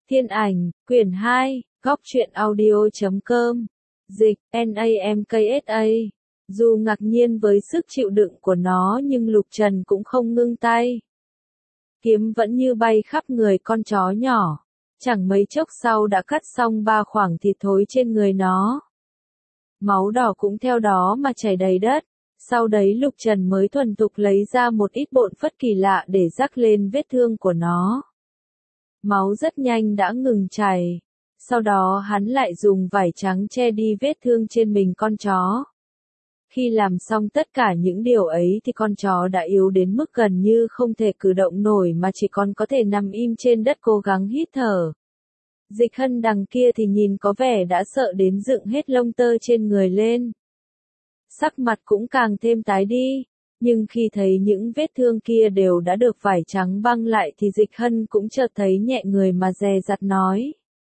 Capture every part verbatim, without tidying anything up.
Thiên ảnh, quyển hai, góc truyện audio.com. Dịch, NAMKSA. Dù ngạc nhiên với sức chịu đựng của nó nhưng Lục Trần cũng không ngưng tay. Kiếm vẫn như bay khắp người con chó nhỏ. Chẳng mấy chốc sau đã cắt xong ba khoảng thịt thối trên người nó. Máu đỏ cũng theo đó mà chảy đầy đất. Sau đấy Lục Trần mới thuần thục lấy ra một ít bộn phất kỳ lạ để rắc lên vết thương của nó. Máu rất nhanh đã ngừng chảy. Sau đó hắn lại dùng vải trắng che đi vết thương trên mình con chó. Khi làm xong tất cả những điều ấy thì con chó đã yếu đến mức gần như không thể cử động nổi mà chỉ còn có thể nằm im trên đất cố gắng hít thở. Dịch Hân đằng kia thì nhìn có vẻ đã sợ đến dựng hết lông tơ trên người lên. Sắc mặt cũng càng thêm tái đi, nhưng khi thấy những vết thương kia đều đã được vải trắng băng lại thì Dịch Hân cũng chợt thấy nhẹ người mà dè dặt nói.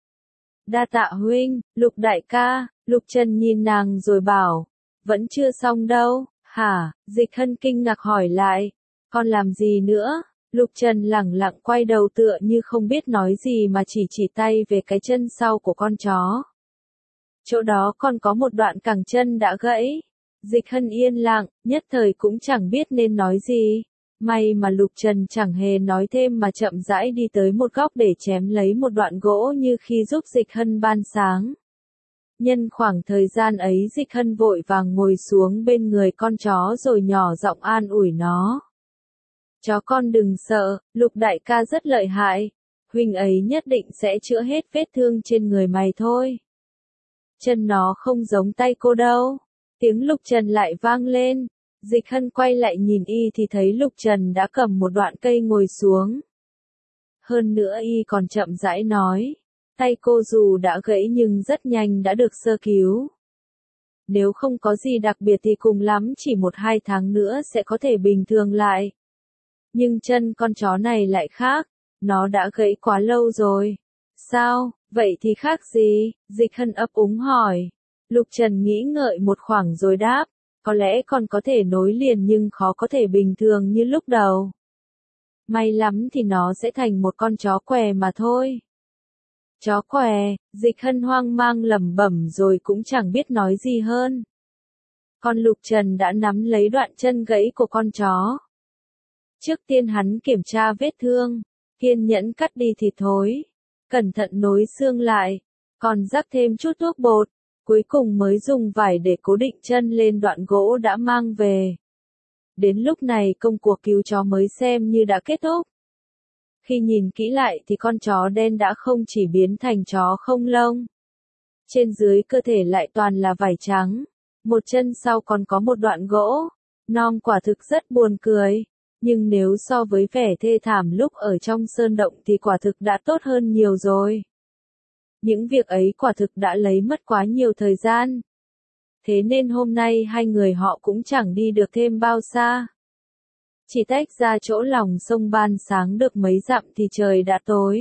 Đa tạ huynh, Lục đại ca. Lục Trần nhìn nàng rồi bảo, vẫn chưa xong đâu, hả? Dịch Hân kinh ngạc hỏi lại, con làm gì nữa? Lục Trần lẳng lặng quay đầu tựa như không biết nói gì mà chỉ chỉ tay về cái chân sau của con chó. Chỗ đó còn có một đoạn cẳng chân đã gãy. Dịch Hân yên lặng, nhất thời cũng chẳng biết nên nói gì. May mà Lục Trần chẳng hề nói thêm mà chậm rãi đi tới một góc để chém lấy một đoạn gỗ như khi giúp Dịch Hân ban sáng. Nhân khoảng thời gian ấy Dịch Hân vội vàng ngồi xuống bên người con chó rồi nhỏ giọng an ủi nó. Chó con đừng sợ, Lục đại ca rất lợi hại. Huynh ấy nhất định sẽ chữa hết vết thương trên người mày thôi. Chân nó không giống tay cô đâu. Tiếng Lục Trần lại vang lên. Dịch Hân quay lại nhìn y thì thấy Lục Trần đã cầm một đoạn cây ngồi xuống. Hơn nữa y còn chậm rãi nói. Tay cô dù đã gãy nhưng rất nhanh đã được sơ cứu. Nếu không có gì đặc biệt thì cùng lắm chỉ một hai tháng nữa sẽ có thể bình thường lại. Nhưng chân con chó này lại khác. Nó đã gãy quá lâu rồi. Sao, vậy thì khác gì? Dịch Hân ấp úng hỏi. Lục Trần nghĩ ngợi một khoảng rồi đáp, có lẽ còn có thể nối liền nhưng khó có thể bình thường như lúc đầu. May lắm thì nó sẽ thành một con chó què mà thôi. Chó què, Dịch Hân hoang mang lẩm bẩm rồi cũng chẳng biết nói gì hơn. Con Lục Trần đã nắm lấy đoạn chân gãy của con chó. Trước tiên hắn kiểm tra vết thương, kiên nhẫn cắt đi thịt thối, cẩn thận nối xương lại, còn rắc thêm chút thuốc bột. Cuối cùng mới dùng vải để cố định chân lên đoạn gỗ đã mang về. Đến lúc này công cuộc cứu chó mới xem như đã kết thúc. Khi nhìn kỹ lại thì con chó đen đã không chỉ biến thành chó không lông. Trên dưới cơ thể lại toàn là vải trắng. Một chân sau còn có một đoạn gỗ. Non quả thực rất buồn cười. Nhưng nếu so với vẻ thê thảm lúc ở trong sơn động thì quả thực đã tốt hơn nhiều rồi. Những việc ấy quả thực đã lấy mất quá nhiều thời gian. Thế nên hôm nay hai người họ cũng chẳng đi được thêm bao xa. Chỉ tách ra chỗ lòng sông ban sáng được mấy dặm thì trời đã tối.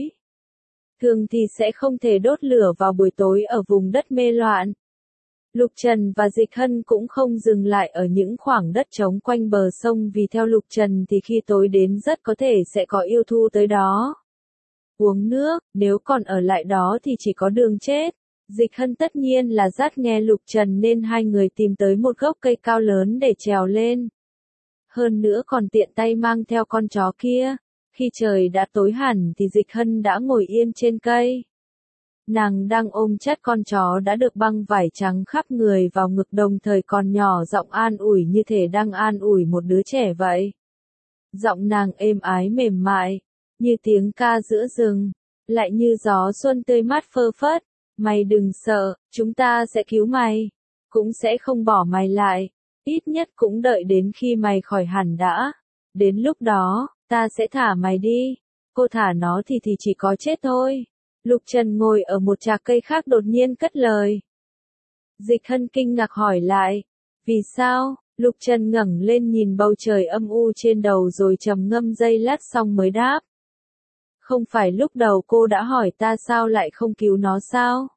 Thường thì sẽ không thể đốt lửa vào buổi tối ở vùng đất mê loạn. Lục Trần và Dịch Hân cũng không dừng lại ở những khoảng đất trống quanh bờ sông vì theo Lục Trần thì khi tối đến rất có thể sẽ có yêu thú tới đó. Uống nước, nếu còn ở lại đó thì chỉ có đường chết. Dịch Hân tất nhiên là dắt nghe Lục Trần nên hai người tìm tới một gốc cây cao lớn để trèo lên. Hơn nữa còn tiện tay mang theo con chó kia. Khi trời đã tối hẳn thì Dịch Hân đã ngồi yên trên cây. Nàng đang ôm chặt con chó đã được băng vải trắng khắp người vào ngực đồng thời còn nhỏ giọng an ủi như thể đang an ủi một đứa trẻ vậy. Giọng nàng êm ái mềm mại. Như tiếng ca giữa rừng, lại như gió xuân tươi mát phơ phất, mày đừng sợ, chúng ta sẽ cứu mày, cũng sẽ không bỏ mày lại, ít nhất cũng đợi đến khi mày khỏi hẳn đã, đến lúc đó, ta sẽ thả mày đi, cô thả nó thì thì chỉ có chết thôi. Lục Trần ngồi ở một trạc cây khác đột nhiên cất lời. Dịch Hân kinh ngạc hỏi lại, vì sao? Lục Trần ngẩng lên nhìn bầu trời âm u trên đầu rồi trầm ngâm giây lát xong mới đáp. Không phải lúc đầu cô đã hỏi ta sao lại không cứu nó sao?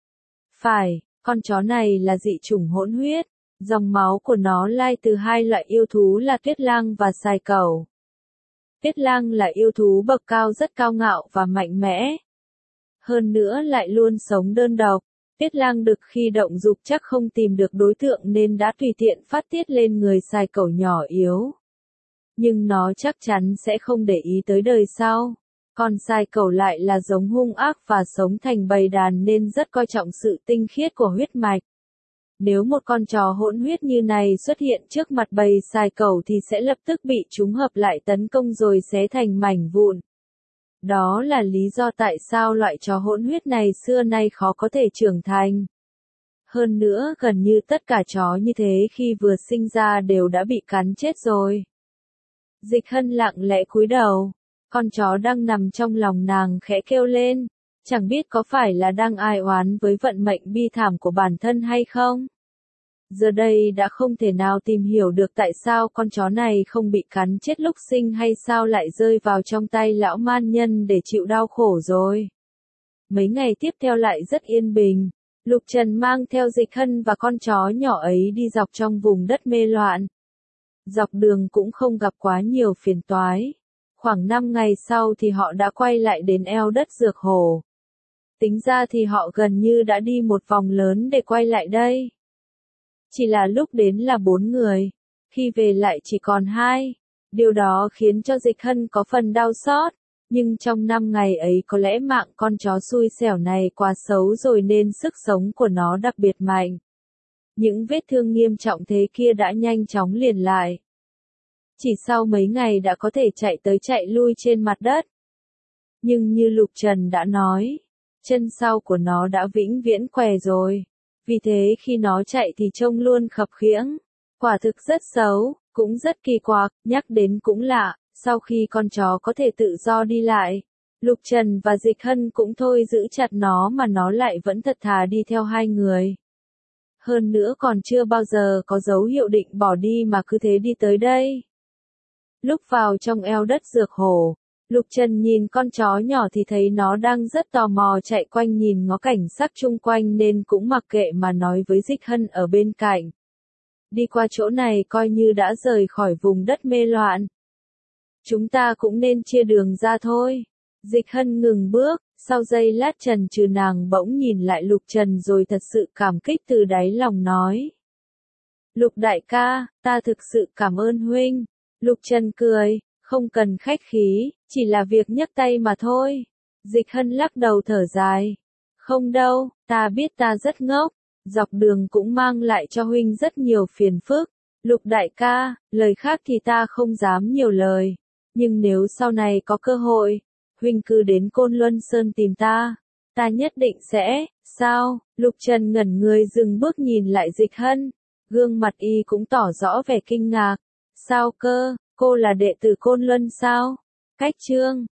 Phải, con chó này là dị chủng hỗn huyết, dòng máu của nó lai từ hai loại yêu thú là tuyết lang và sài cẩu. Tuyết lang là yêu thú bậc cao rất cao ngạo và mạnh mẽ. Hơn nữa lại luôn sống đơn độc. Tiết Lang Đực khi động dục chắc không tìm được đối tượng nên đã tùy tiện phát tiết lên người Sài Cẩu nhỏ yếu. Nhưng nó chắc chắn sẽ không để ý tới đời sau. Còn Sài Cẩu lại là giống hung ác và sống thành bầy đàn nên rất coi trọng sự tinh khiết của huyết mạch. Nếu một con chó hỗn huyết như này xuất hiện trước mặt bầy Sài Cẩu thì sẽ lập tức bị chúng hợp lại tấn công rồi xé thành mảnh vụn. Đó là lý do tại sao loại chó hỗn huyết này xưa nay khó có thể trưởng thành. Hơn nữa gần như tất cả chó như thế khi vừa sinh ra đều đã bị cắn chết rồi. Dịch Hân lặng lẽ cúi đầu, con chó đang nằm trong lòng nàng khẽ kêu lên, chẳng biết có phải là đang ai oán với vận mệnh bi thảm của bản thân hay không. Giờ đây đã không thể nào tìm hiểu được tại sao con chó này không bị cắn chết lúc sinh hay sao lại rơi vào trong tay lão man nhân để chịu đau khổ rồi. Mấy ngày tiếp theo lại rất yên bình, Lục Trần mang theo Dịch Hân và con chó nhỏ ấy đi dọc trong vùng đất mê loạn. Dọc đường cũng không gặp quá nhiều phiền toái. Khoảng năm ngày sau thì họ đã quay lại đến eo đất Dược Hồ. Tính ra thì họ gần như đã đi một vòng lớn để quay lại đây. Chỉ là lúc đến là bốn người, khi về lại chỉ còn hai. Điều đó khiến cho Dịch Hân có phần đau xót, nhưng trong năm ngày ấy có lẽ mạng con chó xui xẻo này quá xấu rồi nên sức sống của nó đặc biệt mạnh. Những vết thương nghiêm trọng thế kia đã nhanh chóng liền lại. Chỉ sau mấy ngày đã có thể chạy tới chạy lui trên mặt đất. Nhưng như Lục Trần đã nói, chân sau của nó đã vĩnh viễn què rồi. Vì thế khi nó chạy thì trông luôn khập khiễng. Quả thực rất xấu, cũng rất kỳ quặc, nhắc đến cũng lạ, sau khi con chó có thể tự do đi lại. Lục Trần và Dịch Hân cũng thôi giữ chặt nó mà nó lại vẫn thật thà đi theo hai người. Hơn nữa còn chưa bao giờ có dấu hiệu định bỏ đi mà cứ thế đi tới đây. Lúc vào trong eo đất Dược Hồ, Lục Trần nhìn con chó nhỏ thì thấy nó đang rất tò mò chạy quanh nhìn ngó cảnh sắc chung quanh nên cũng mặc kệ mà nói với Dịch Hân ở bên cạnh. Đi qua chỗ này coi như đã rời khỏi vùng đất mê loạn. Chúng ta cũng nên chia đường ra thôi. Dịch Hân ngừng bước, sau giây lát chần chừ nàng bỗng nhìn lại Lục Trần rồi thật sự cảm kích từ đáy lòng nói. Lục đại ca, ta thực sự cảm ơn huynh. Lục Trần cười, không cần khách khí, chỉ là việc nhấc tay mà thôi. Dịch Hân lắc đầu thở dài. Không đâu, ta biết ta rất ngốc, dọc đường cũng mang lại cho huynh rất nhiều phiền phức. Lục đại ca, lời khác thì ta không dám nhiều lời. Nhưng nếu sau này có cơ hội, huynh cứ đến Côn Luân Sơn tìm ta. Ta nhất định sẽ, sao? Lục Trần ngẩn người dừng bước nhìn lại Dịch Hân. Gương mặt y cũng tỏ rõ vẻ kinh ngạc. Sao cơ, cô là đệ tử Côn Luân sao? Cách chương